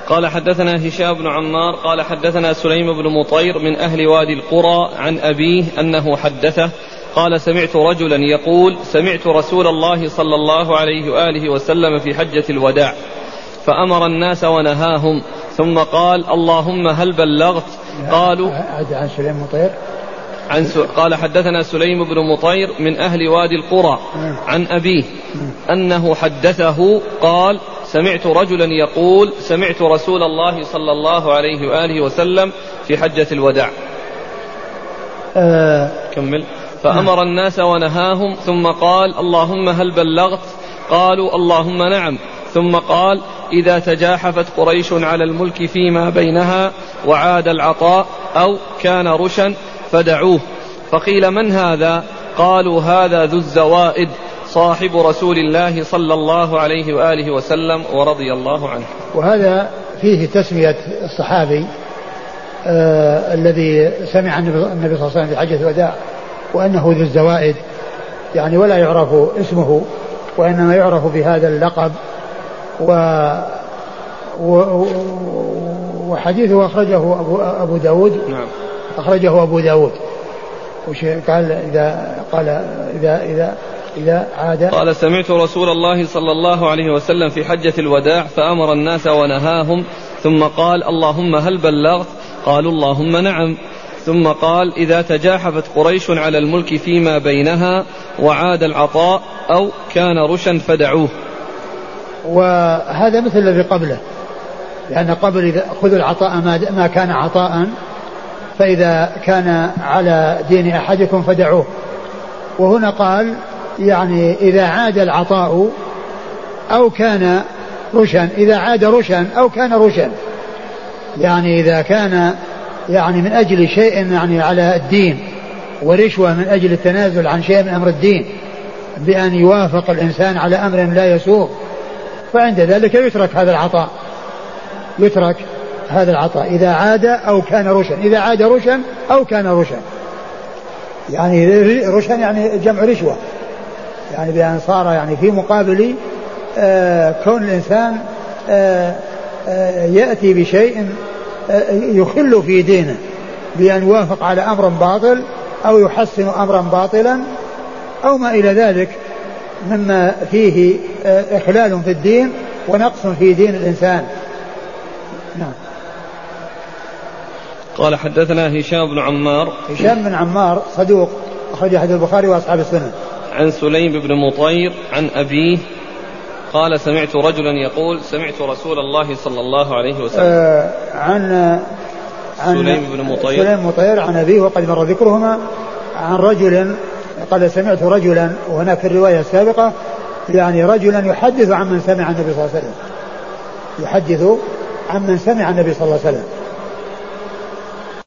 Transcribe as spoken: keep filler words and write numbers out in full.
قال حدثنا هشام بن عمار قال حدثنا سليم بن مطير من أهل وادي القرى عن أبيه أنه حدثه قال سمعت رجلا يقول سمعت رسول الله صلى الله عليه وآله وسلم في حجة الوداع فأمر الناس ونهاهم ثم قال اللهم هل بلغت قالوا عن سليم مطير عن س... قال حدثنا سليم بن مطير من أهل وادي القرى عن أبيه أنه حدثه قال سمعت رجلا يقول سمعت رسول الله صلى الله عليه وآله وسلم في حجة الوداع أه كمل فأمر الناس ونهاهم ثم قال اللهم هل بلغت قالوا اللهم نعم ثم قال إذا تجاحفت قريش على الملك فيما بينها وعاد العطاء أو كان رشا فدعوه فقيل من هذا قالوا هذا ذو الزوائد صاحب رسول الله صلى الله عليه وآله وسلم ورضي الله عنه. وهذا فيه تسمية الصحابي آه الذي سمع النبي صلى الله عليه وسلم في حجة الوداع وأنه ذو الزوائد يعني ولا يعرف اسمه وإنما يعرف بهذا اللقب و وحديثه أخرجه أبو, أبو داود نعم. أخرجه أبو داود وش قال إذا قال إذا إذا إذا عاد قال سمعت رسول الله صلى الله عليه وسلم في حجة الوداع فأمر الناس ونهاهم ثم قال اللهم هل بلغت قالوا اللهم نعم ثم قال إذا تجاحفت قريش على الملك فيما بينها وعاد العطاء أو كان رشا فدعوه. وهذا مثل الذي قبله لأن قبل إذا خذوا العطاء ما كان عطاء فإذا كان على دين أحدكم فدعوه وهنا قال يعني إذا عاد العطاء أو كان رشا إذا عاد رشا أو كان رشا يعني إذا كان يعني من أجل شيء يعني على الدين ورشوة من أجل التنازل عن شيء من أمر الدين بأن يوافق الإنسان على أمر لا يسوغ فعند ذلك يترك هذا العطاء يترك هذا العطاء إذا عاد أو كان رشا إذا عاد رشا أو كان رشا يعني رشا يعني جمع رشوة يعني بأن صار يعني في مقابل آه كون الإنسان آه آه يأتي بشيء آه يخل في دينه بأن يوافق على أمر باطل أو يحسن أمرا باطلا أو ما إلى ذلك مما فيه آه إخلال في الدين ونقص في دين الإنسان. نعم. قال حدثنا هشام بن عمار هشام بن عمار صدوق أخرج حديث البخاري وأصحاب السنن. عن سليم بن مطير عن أبيه قال سمعت رجلا يقول سمعت رسول الله صلى الله عليه وسلم آه عن عن سليم بن مطير سليم مطير عن أبيه وقد مر ذكرهما عن رجل قال سمعت رجلا وهناك في الرواية السابقة يعني رجلا يحدث عن من سمع النبي صلى الله عليه وسلم يحدث عن من سمع النبي صلى الله عليه وسلم